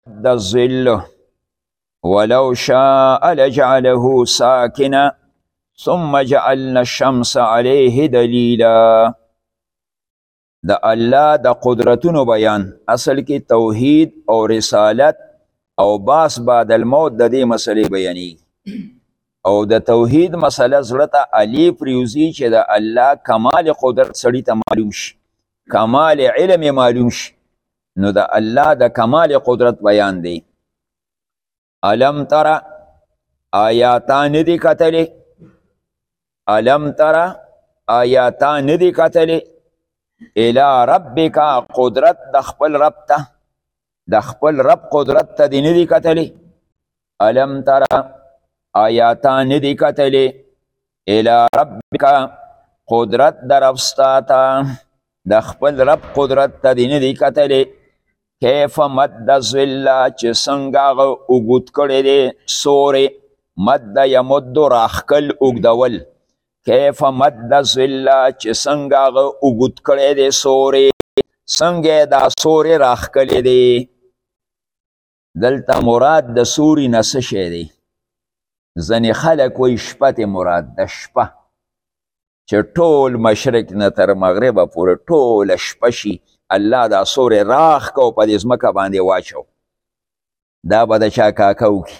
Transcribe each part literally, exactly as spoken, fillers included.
د الظل ولو شاء لجعله ساكنا ثم جعلنا الشمس عليه دلیلا. د الله د قدرتونو بیان اصل کې توحید او رسالت او باس بعد الموت د دې مسلې بیانې او د توحید مسله زړه ته علی پریوزي چې د الله کمال قدرت سړي ته معلوم شي، کمال علم معلوم شي، نو د الله د کمال قدرت بیان دی. علم ترى آیاتان دی کتلی، علم ترى آیاتان دی کتلی الى ربک قدرت د خپل رب ته، د خپل رب قدرت ته دی ندی کتلی. علم ترى آیاتان ندی کتلی الى ربک قدرت د رب ستا ته، د خپل رب قدرت ته دی ندی کتلی. کیف مد ظل چې څنګه هغه اوږد کړی دی سورې، مد یمد راښکل اوږدول، کیف مد ظل چې څنګه هغه اوږد کړی دی سورې، څنګه دا سورې راښکلی دی. دلته مراد د سوري نه څه شی دی؟ ځینې خلک وایي شپه ته مراد ده، شپه چې ټول مشرق نه تر مغربه پورې ټوله شپه شي، الله دا سورې راخ کو په دې ځمکه باندې واچو، دا به د چا کاکه وکړي.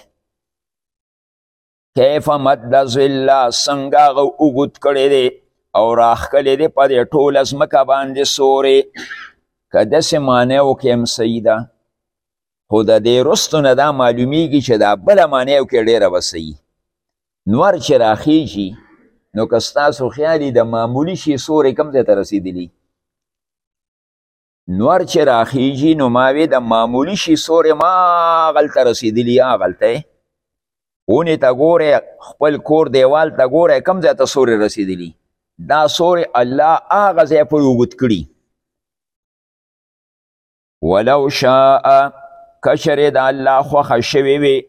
کیف مد ظل څنګه هغه اوږد کړی دی او راښکلی دی په دې ټوله ځمکه باندې سورې. که داسې معنی وکړي هم صحیح ده، خو د دې رستو نه دا معلومیږي چې دا بله معنی وکړي ډېره به صحیح. نور چې راخیږي نو که ستاسو خیال د معمولي شي سورې کوم ځای ته رسېدلي، نور چې راخیږي نو ما وی د معمولي شي سورې ما هغلته رسېدلي، هغلته ونې ته ګورئ، خپل کور دیوال ته ګورئ، کوم ځای ته سورې رسېدلي، دا سورې الله هغه ځای پورې اوږد کړي. ولو شاء کشرې د الله خوښه شوې وي،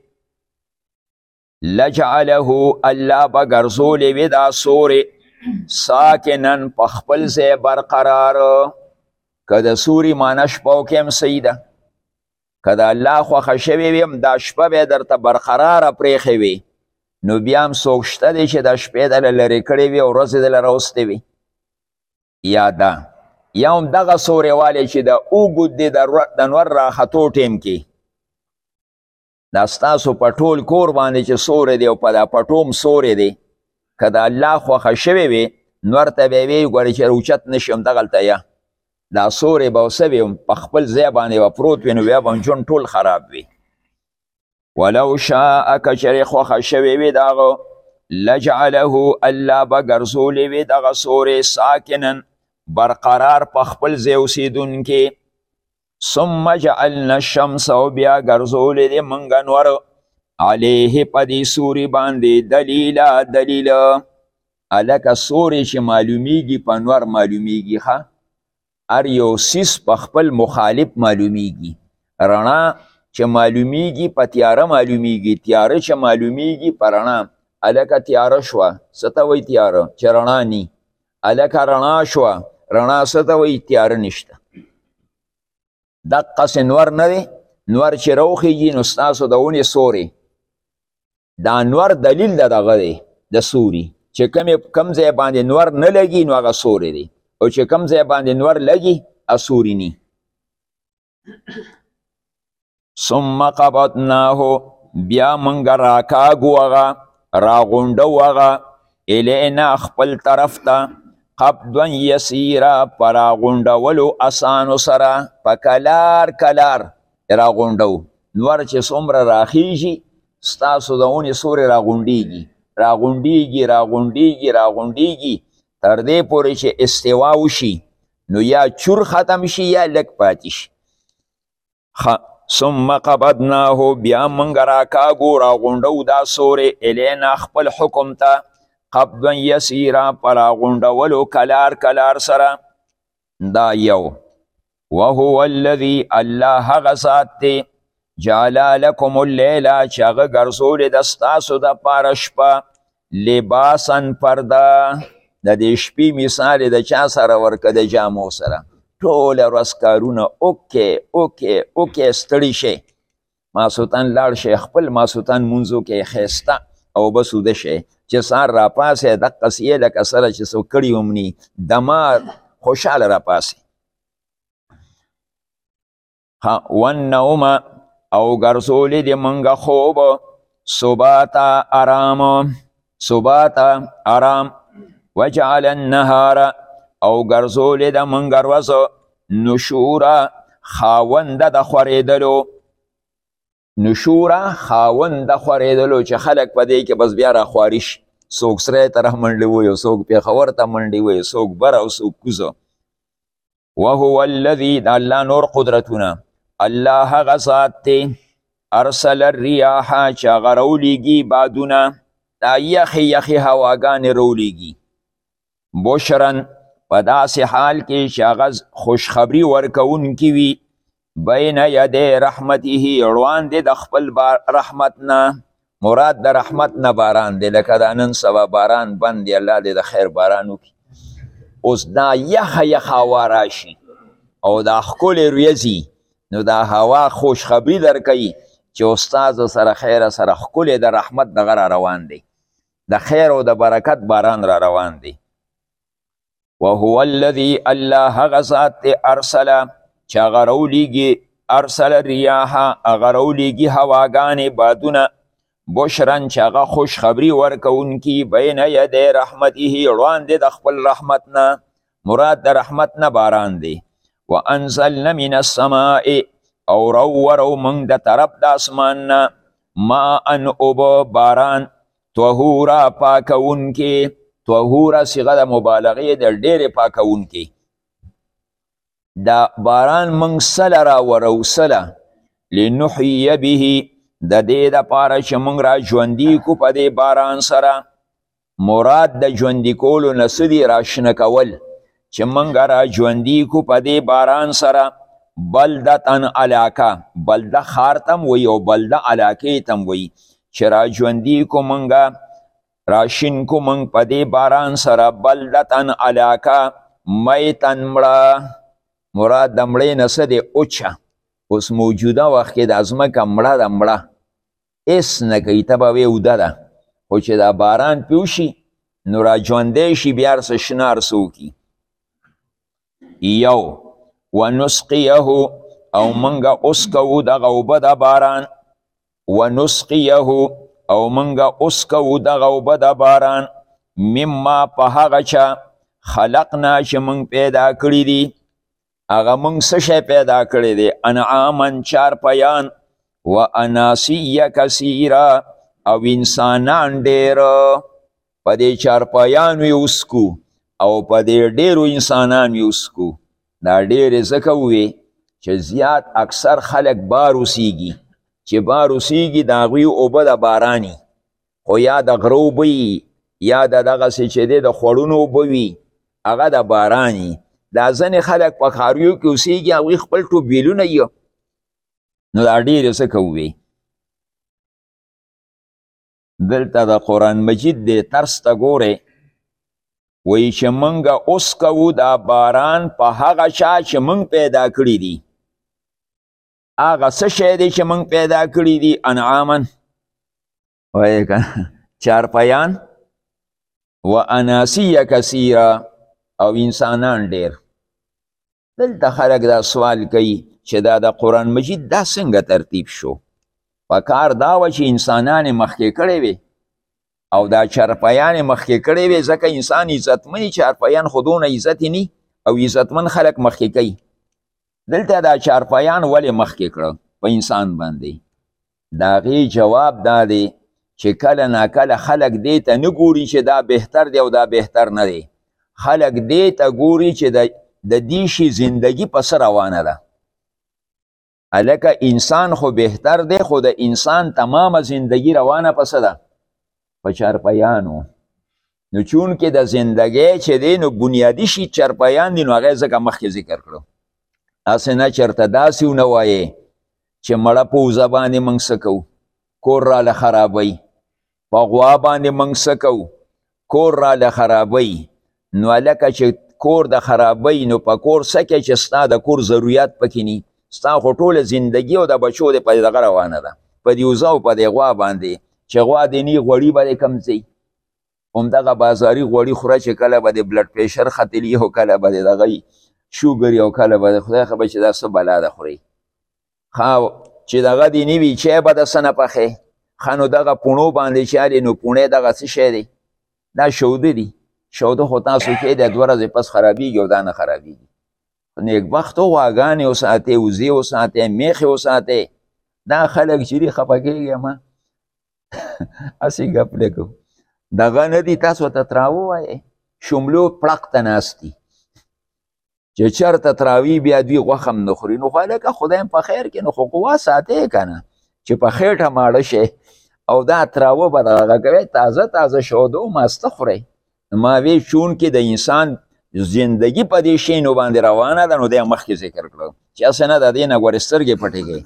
لجعله الله به ګرځولې وي دا سورې ساکنن په خپل ځای برقرار. که د سوري معنی شپه وکړې هم صحیح ده، که د الله خوښه شوې وي هم دا شپه به یې درته برقراره پرېښې وي، نو بیا هم څوک شته دی چې دا شپې دله لرې کړې وي او ورځې دله راوستې وي. یا ده یا هم دغه سورې والی چې د اوږد دی د نور راختو ټیم کې، دا ستاسو په ټول کور باندې چې سورې دی او په دا پټوم سورې دی، که د الله خوښه شوې وي نور ته به یې ویې ګورې چې روچت نه شي همدغلته یا دا سورې به څه وي په خپل ځای باندې به پروت وي، نو بیا به ژوند ټول خراب وي. ولو شاء که چېرې خوښه شوې وي د هغه، لجعله الله به ګرځولې وي دغه سورې ساکنن برقرار په خپل ځای اوسېدونکي. ثم جعلنا الشمس او بیا ګرځولې دی موږ نور علیه په دې سوري باندې دلیله دلیله. هلکه سوري چې معلومیږي په نور معلومیږي، ښه هر یو سیس په خپل مخالف معلومیږي. رڼا چې معلومیږي په تیاره معلومیږي، تیاره چې معلومیږي په رڼا. هلکه تیاره شوه څه ته وایي تیاره؟ چې رڼا نی. هلکه رڼا شوه، رڼا څه ته وایي؟ تیاره نشته. دقسې نور نه دی، نور چې راوخیږي نو ستاسو د ونې سورې، دا نور دلیل د دغه دی د سوري، چې کوم ځای باندې نور نه لګي نو هغه سورې دی، او چې کوم ځای باندې نور لګي هغه سوري نی. ثم قبضناه بیا موږ راکاږو هغه، راغونډو هغه، الینا خپل طرف ته، قبضا یسیره په راغونډولو اسانو سره، په کلار کلار راغونډو. نور چې څومره راخیږي ستاسو د ونې سورې راغونډیږي راغونډیږي راغونډیږي راغونډیږي تر دې پورې چې استوا وشي، نو یا چور ختم شي یا لږ پاتې شي. ثم قبضناه بیا موږ راکاږو راغونډو دا سورې الینا خپل حکم ته، قبضا یسیره په راغونډولو کلار کلار سره. دا یو. وهو الذي الله هغه ذات دی جعل لکم اللیله چې هغه ګرځولې ده ستاسو دپاره شپه لباسا پرده. د دې شپې مثال یې د چا سره ورکه؟ د جامو سره. ټوله ورځ کارونه اوکې اوکې اوکې ستړي شئ، ماسوتن لاړ شئ خپل ماسوتن منځو کې ښایسته او بس وده شئ چې سهار راپاسئ دقسې یې لکه سره چې څوک کړي هم ني دمار خوشحاله راپاسئ. والنوم او ګرځولې د منګه خوب ثباتا آرام ثباتا آرام وجعل النهار او ګرځولې د منګه ورځ نشورا خاونده د خورېدلو نشورا خاونده خورېدلو چې خلک په دې کې بس بیا راخواري شي څوک سرای طرف منډې وایي څوک پېښور ته منډې وایي څوک بره او څوک کوزه. وهو الذي د الله نور قدرتونه الله هغه ذات دی ارسل الریاح چې هغه راولیږي بادونه دا یخې یخې هواګانې راولیږي بشرن په داسې حال کې چې هغه خوشخبري ورکوونکي وي بین یدی رحمته وړاندې د خپل رحمت نه مراد د رحمت نه باران دی لکه دا نن سبا باران بند دی الله دې د خیر باران وکړي اوس دا یخه یخه هوا راشي او دا ښکلې ورځي نو دا هوا خوشخبري درکوي چې استاد سره خیر سره ښکلې د رحمت دغه را روان دی د خیر او د برکت باران را روان دی. وهو الذي الله هغه ذات دی ارسل چې هغه راولیږي ارسل الریاح هغه راولیږي هواګانې بادونه بشرن چې هغه خوشخبري ورکوونکي بین یدی رحمته وړاندې د خپل رحمت نه مراد د رحمت نه باران دی. وانزلنا من السماء او راوورو موږ د طرف د اسمان نه ماء اوبه باران طهورا پاکونکي طهورا صیغه د مبالغې د ډېرې پاکونکي دا باران موږ سله راوورو سله لنحیي به د دې دپاره چې موږ را ژوندي کو په دې باران سره مراد د ژوندي کولو نه څه دي راشنه کول چې موږ را ژوندي کو په دې باران سره بلدتن علاقه بلده ښار ته م وایي او بلده علاقې ته م وایي چې را ژوندي کو موږ راشین کو موږ په دې باران سره بلدتن علاقه میتن مړه مراد د مړې نه څه دی اوچه اوس موجوده وخت کې د ځمکه مړه ده مړه هېڅ نه کوي ته به وې اوده ده خو چې دا باران پې وشي نو را ژوندی شي بیا هر څه شنه هر څه وکړي. یو ونسقیه او منګه اوس کوو دغه اوبه د باران ونسقیه او منګه اوس کوو دغه اوبه د باران مما په هغه چا خلقنا چې موږ پیدا کړي دي هغه موږ څه شی پیدا کړی دی انعامن چارپیان و اناسیه کثیره او انسانان ډېره په دې چارپیانو یې وسکو او په دې ډېرو انسانانو یې وسکو دا ډېرې ځکه ووې چې زیات اکثر خلک بار اوسیږي چې بار اوسیږي د هغوی اوبه د باراني خو یا د غره اوبه یا د دغسې چې دی د خوړونو اوبه وي هغه د باراني دا ځنې خلک په ښاریو کې اوسیږي هغوی خپل ټوبیلونه یي نو دا ډېرې څه کوي. دلته د قرآن مجید دی ترس ته ګورئ وایي چې موږ اوس کوو دا باران په هغه چا چې موږ پیدا کړي دي هغه څه شی دی چې موږ پیدا کړي دي انعامن وایي که چارپیان و اناسیه کثیره او انسانان ډېر. دلته خلک دا سوال کوي چې دا د قرآن مجید دا څنګه ترتیب شو په کار دا وه چې انسانان یې مخکې کړی وي او دا چارپیان یې مخکې کړی وي ځکه انسان عزتمني چارپیان خو دونه عزت نی او عزتمن خلک مخکې کوي. دلته دا چارپیان ولې مخکې کړه په انسان باندې د هغې جواب دا دی چې کله ناکله خلک دې ته نه ګوري چې دا بهتر دی او دا بهتر نه دی خلک دې ته ګوري چې د دې شي زندگی په څه روانه ده هلکه انسان خو بهتر دی خو د انسان تمامه زندگی روانه په څه ده په چارپیانو نو چونکې د زندګۍ چې دی نو بنیادي شي چارپیان دي نو هغه یې ځکه مخکې ذکر کړو هسې نه چېرته داسې ونه وایې چې مړه په اوزه باندې موږ څه کوو کور راله خرابوي په غوا باندې موږ څه کوو کور راله خرابوي نو هلکه چې کور د خرابوي نو په کور څه کې چې ستا د کور ضروریات پکې ني ستا خو ټوله زندګي او د بچو د په دغه روانه ده په دې وزه او په دې غوا باندې چې غوا دې نی غوړي به دې کم ځي همدغه بازاري غوړي خوره چې کله به د بلډ پریشر ختلي او کله به د دغه شوګر او کله به د خدای خبر چې دا څه بلا ده خوري ښه چې دغه دې نه وي چای به د څه نه پخې ښه نو دغه پوڼو باندې چې هلې نو پوڼې دغه څه شی دی دا شوده دي شوده خو تاسو کې د دوه ورځې پس خرابېږي او دا نه خرابېږي نیکبختو غواګانې وساتئ وزې وساتئ میښې وساتئ دا خلک چې دي خفه کېږي ما هسې ګپ لګو دغه نه دي تاسو ته تراو وایې شملو پړق ته ناست دي چې چېرته تراوي بیا دوی غوښه هم نه خوري نو خو هلکه خدای هم په خیر کې نو خو قوا ساتئ که نه چې په خېټه ماړه شي او دا تراوه به دغه کوئ تازه تازه شوده و ماسته خورئ ما وی چونکې د انسان زندگی په دې شیانو باندې روانه ده نو دی مخکې ذکر کړو چې هسې نه د دې نه ګورې سترګې پټې کوي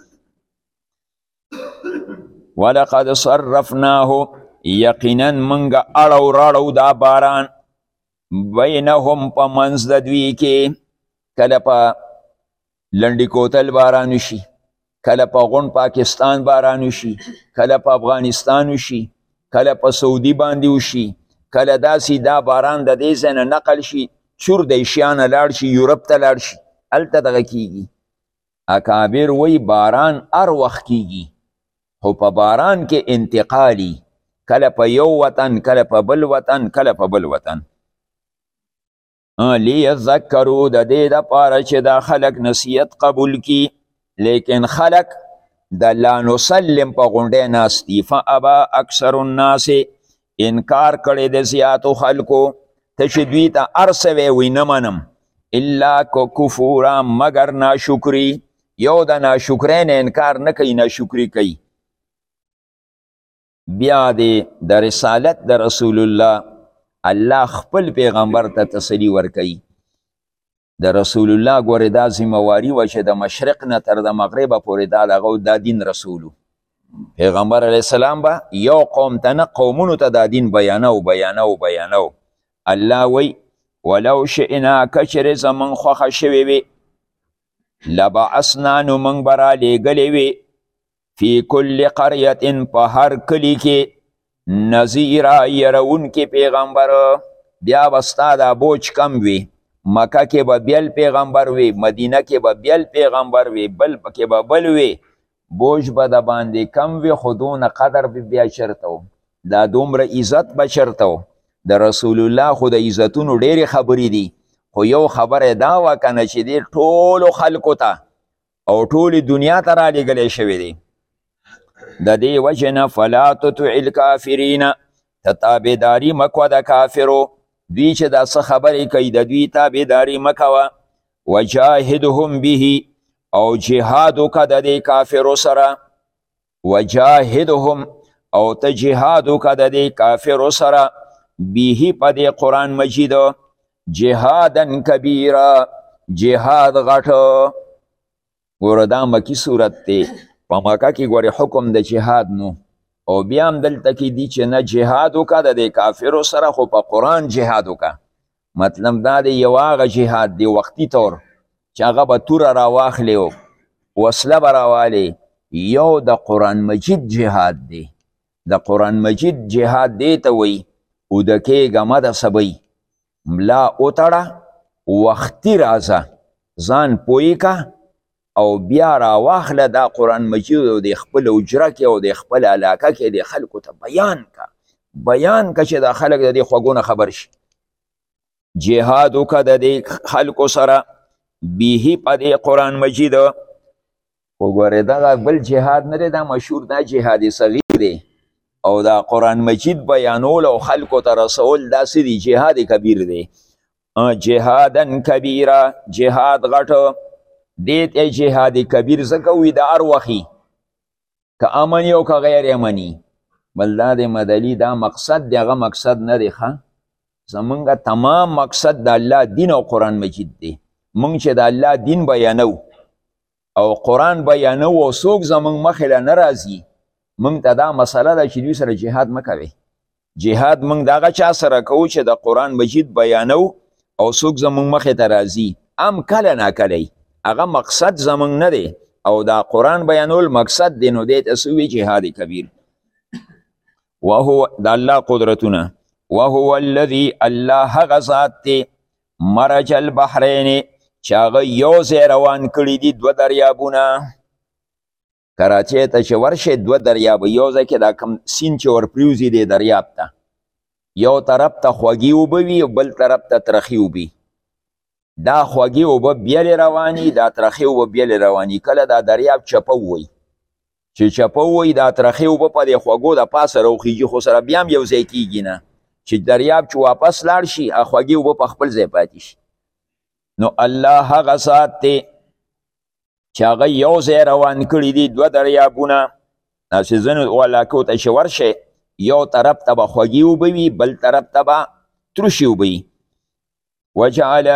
ولقد صرفناه یقینا منګه اړو راړو دا باران بینهم په منځ د دوی کې کله په لنډي کوتل باران وشي کله په غون پاکستان باران وشي کله په افغانستان وشي کله په سعودي باندې وشي کله داسې دا باران د دې ځای نه نقل شي چور د ایشیانه لاړ شي یورپ ته لاړ شي هلته دغه کیږي اکابر وی باران هر وخت کیږي خو په باران کې انتقالي کله په یو وطن کله په بل وطن کله په بل وطن لیذکروا د دې دپاره چې دا خلک نصیحت قبول کی لیکن خلک د لا نسلم په غونډۍ ناست دي فابا اکثر الناس انکار کړی د زیاتو خلکو ته چې دوی ته هر څه وی نه منم الا که کفورا مگر ناشکري یو د ناشکرۍ نه انکار نه کوي ناشکري کوي بیا د رسالت د رسول الله الله خپل پیغمبر ته تسلی ورکوي د رسول الله ګورې دا ذمهواري وه چې د مشرق نه تر د مغربه پورې دا دغه دا دین رسولو پیغمبر علیه السلام به یو قوم ته نه قومونو ته دا دین بیانو بیانو بیانو الله وی ولو شئنا کچرې زمونږ خوښه شوې وي لبعثنا نو موږ به رالیږلې وي فی کل قریة په هر کلي کې نظیره یرونکي پیغمبر بیا به ستا دا بوج کم وي مکه کې به بیل پیغمبر وي مدینه کې به بیل پیغمبر وي بل کې به بل وي بوج به د باندې کم وي خو دونه قدر به بیا چرته و دا دومره عزت به چرته و د رسول الله خو د عزتونو ډېرې خبرې دي خو یو خبره دا وه که نه چې دې ټولو خلکو ته او ټولې دنیا ته رالیږلی شوی دی د دې وجې نه فلا تطع الکافرین ته تابعداري مه کوه د کافرو دوی چې دا څه خبرې کوي د دوی تابعداري مه کوه وجاهدهم به او جهاد وکړه د دې کافرو سره وجاهدهم او ته جهاد وکړه د دې کافرو سره به په دې قرآن مجید جهادا کبیره جهاد غټه ګوره دا مکی صورت دی په مکه کې ګورې حکم د جهاد نو او بیا هم دلته کې دي چې نه جهاد وکړه د دې کافرو سره خو په قرآن جهاد وکړه مطلب دا دی یو هغه جهاد دی وختي طور چې هغه به توره راواخلې او وسله به راوالې یو د قرآن مجید جهاد دی د قرآن مجید جهاد دی ته وایي اوده کېږه مه د سبی ملا وتړه وختي راځه ځان پوی که او بیا راواخله دا قرآن مجید او د خپل اجره کې او د خپل علاقه کې د خلکو ته بیان که بیان که چې دا خلک د دې خوږونه خبر شي جهاد وکړه د دې خلکو سره بیهی په دې قرآن مجید خو ګورې دغه بل جهاد نه دی دا مشهور دا جهاد صغیر دی او دا قرآن مجید بیانول او خلکو ته رسول دا څه دی جهاد کبیر دی جهادا کبیره جهاد غټه دې ته جهاد کبیر ځکه وي د هر وخي که امني او که غیر امني بل دا د مدلي دا مقصد دی هغه مقصد نه دی ښه زمونږ تمام مقصد د الله دین او قرآن مجید دی مونږ چې د الله دین بیانو او قرآن بیانو او څوک زمونږ مخې له نه راځي مونږ ته دا مسله ده چې دوی سره جهاد مه کوئ جهاد مونږ د هغه چا سره کوو چې د قرآن مجید بیانو او څوک زمونږ مخې ته راځي ام کله ناکلی هغه مقصد زمونږ نه دی او دا قرآن بیانول مقصد دی، نو دی ته څه وایي جهاد کبیر. وهو د الله قدرتونه، وهو الذي الله هغه ذات دی مرج البحرین چې هغه یو ځای روان کړي دي دوه دریابونه. کراچۍ ته چې ورشئ دوه دریابه یو ځای کې دا کم سیند چې ورپریوځي دی دریاب ته، یو طرف ته خوږې اوبه وي او بل طرف ته ترخې اوبه. دا خوږې اوبه بیلې رواني، دا ترخې اوبه بیلې رواني. کله دا دریاب چپه ووی چې چپه ووی دا ترخې اوبه په دې خوږو د پاسه راوخیږي، خو سره بیا هم یو ځای کیږي نه، چې دریاب چې واپس لاړ شي خوږې اوبه په خپل ځای پاتې شي. نو الله هغه ذات دی چې هغه یو ځای روان کړي دي دوه دریابونه. داسې ځینو علاقو ته چې ورشئ یو طرف ته به خوږې اوبه وي، بل طرف ته به ترشې اوبه وي. وجعل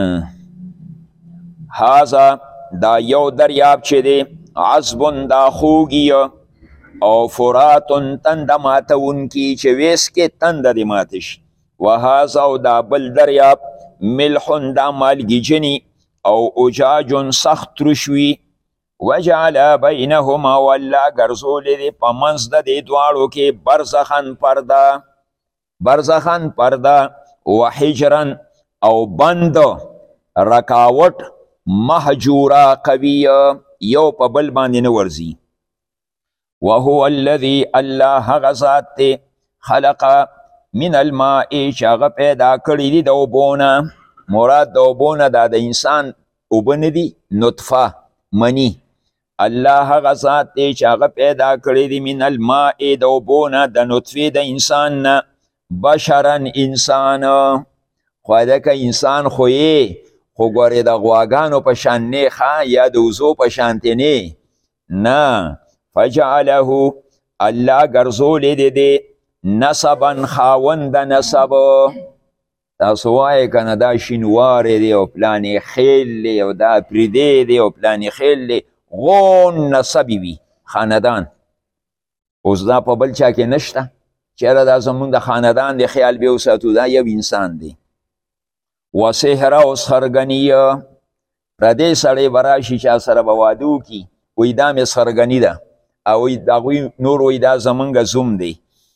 هذا دا یو دریاب چې دی عذبن دا خوږي او فراتن تنده ماتونکي چې ویس کې تنده دې ماته شي. وهذا او دا بل دریاب ملحن دا مالګي جني او اجاج سخت ترشوي. وجعل بینهما والله ګرځولی دی په منځ د دې دواړو کې برزخن پرده، برزخن پرده وحجرا او بند رکاوټ محجورا قوي یو په بل باندې نه ورځي. وهو الذي الله هغه ذات دی خلق من الماء چې هغه پیدا کړي دي د اوبونه. مراد د اوبونه دا د انسان اوبه نه دي، نطفه منی. الله هغه ذات دی چې هغه پیدا کړي دي من الماء د اوبونه د نطفې د انسان نه بشرا انسان. خو دکه انسان خو یې خو ګورې د غواګانو په شان نه ښه یا د وزو په شانتې نه نه. فجعله الله ګرځولی دی دی نسبا خاوند نسب. تاسو وایې که نه دا شینواری دی او پلانې خیل دی او دا پریدی دی او پلانې خیل دی، غون نسبی وي خاندان. اوس دا په بل چا کې نشته، چېرې دا زمونږ د خاندان دی خیال بیا وساتو، دا یو انسان دی. وسحر او سرګني پردی سړی به راشي چا سره به واده وکړي، وایي دا مې سرګني ده، او هغوی نور وایي دا زمونږ زوم دی.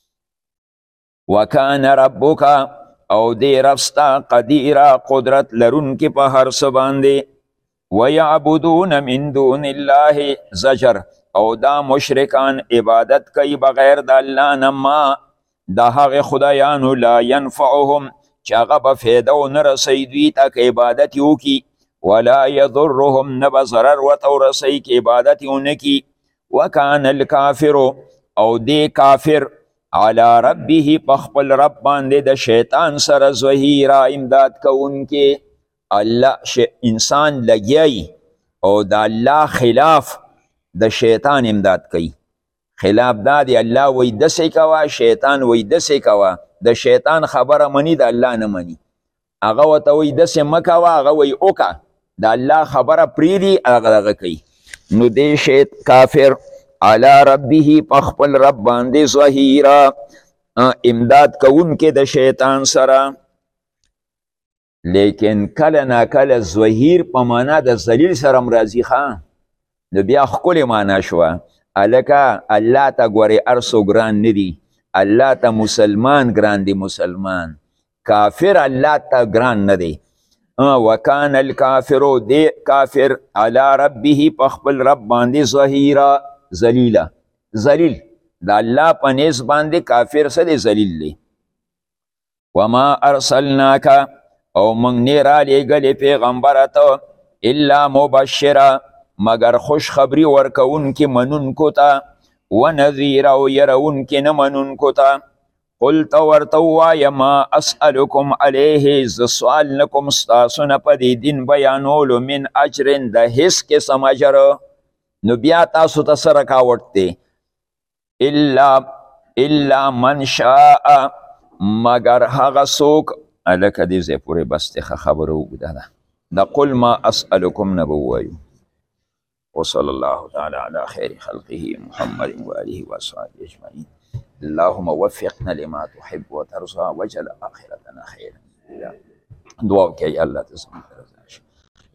وکان ربک او دی رب ستا قدیره قدرت لرونکي په هر څه باندې. ویعبدون من دون الله زجر او دا مشرکان عبادت کوي بغیر د الله نه ما د هغې خدایانو لا ینفعهم چې هغه به فایده ونه رسوي دوی ته که عبادت یې وکړي، ولا یضرهم نه به ضرر ورته ورسوي که عبادت یې ونه کړي. وکان الکافر او دی کافر علی ربه په خپل رب باندې د شیطان سره ظهیرا امداد کوونکې. الله انسان لګیایي او د الله خلاف د شیطان امداد کوي. خلاف دا دی الله وی دسې کوه، شیطان وی دسې کوه. د شیطان خبره مني د الله نه مني. هغه ورته وی دسې مه کوه، هغه وی وکړه. د الله خبره پرېږدي هغه دغه کوي. نو دی شیط کافر علی ربه په خپل رب باندې ظهیرا امداد کوونکې د شیطان سره. لیکن کله ناکله ظهیر په معنا د ذلیل سره هم راځي ښه، نو بیا ښکلې معنا شوه. هلکه الله ته ګورې هر څو ګران نه دي، الله ته مسلمان ګران دی، مسلمان. کافر الله ته ګران نه دی. وکان الکافرو دی کافر علی ربه په خپل رب باندې ظهیرا ذلیله. ذلیل د الله په نیز باندې کافر څه دی؟ ذلیل دی. وما ارسلناک او موږ نه رالیږلې پیغمبره ته الا مبشره مگر خوش خبري ورکوونکې منونکو ته، ونذیر او یرونکې نه منونکو ته. قل ته ورته ووایه ما اسألکم علیه زه سوال نه کوم ستاسو نه په دې دین بیانولو من اجر د هیڅ قسم اجر. نو بیا تاسو ته څه رکاوټ دی؟ الا الا من شاء مگر هغه څوک. هلکه دې ځای پورې بس دی ښه خبره اوږده ده. د قل ما اسألکم نه به ووایو. وصلى الله تعالى على خير خلقه محمد وآله وصحبه أجمعين. اللهم وفقنا لما تحب وترضى واجعل آخرتنا خيرا. دعا وکړئ الله ته زموږ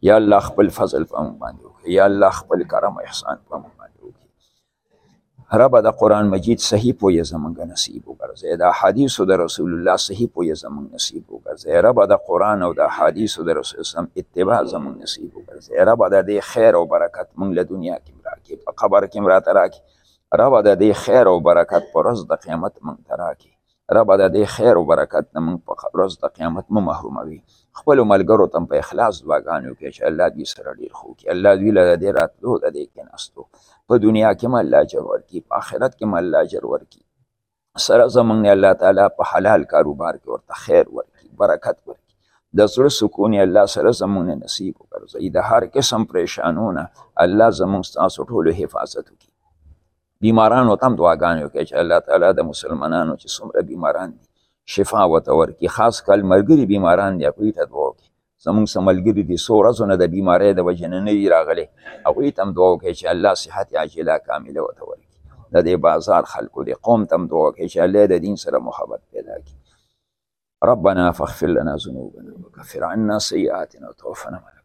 یا الله خپل فضل په موږ باندې وکړي، یا الله خپل کرم او احسان په موږ باندې وکړي. ربه د قرآن مجید صحیح پوهه زمونږ نصیب وګرځوې، د احادیثو د رسول الله صحیح پوهه زمونږ نصیب وګرځوې. ربه د قرآن او د احادیثو د رسول الله اتباع زمونږ نصیب وګرځوې. ربه د دې خیر او برکت موږ له دنیا کې راکړي، په قبر کې راته راکړي. ربه د دې خیر او برکت په ورځ د قیامت موږ ته راکړي. ربه د دې خیر او برکت نه موږ په ورځ د قیامت مو محروموي. خپلو ملګرو ته په اخلاص دعاګانې وکړي چې الله دوی سره ډېر ښه وکړي، الله دوی له د دې راتلو د دې کېناستو په دنیا کې هم الله اجر ورکړي، په آخرت کې هم الله اجر ورکړي. سره زموږ نه الله تعالی په حلال کاروبار کې ورته خیر ورکړي، برکت ورکړي. د زړه سکون یې الله سره زموږ نه نصیب وګرځوي. د هر قسم پریشانونه الله زموږ ستاسو ټولو حفاظت وکړي. بیمارانو ته هم دعاګانې وکړي چې الله تعالی د مسلمانانو چې څومره بیماران دي شفا ورته ورکړي. خاص کل ملګري بیماران دي، هغوی ته دعا وکړي. زموږ څه ملګري دي څو ورځو نه د بیمارۍ د وجې نه نه دي راغلي، هغوی ته هم دعا وکړي چې الله صحت عاجله کامله ورته ورکړي. د دې بازار خلکو دې قوم ته هم دعا وکړي چې الله د دین سره محبت پیدا کړي. ربنا فاغفر لنا ذنوبنا وكفر عنا سيئاتنا وتوفنا مع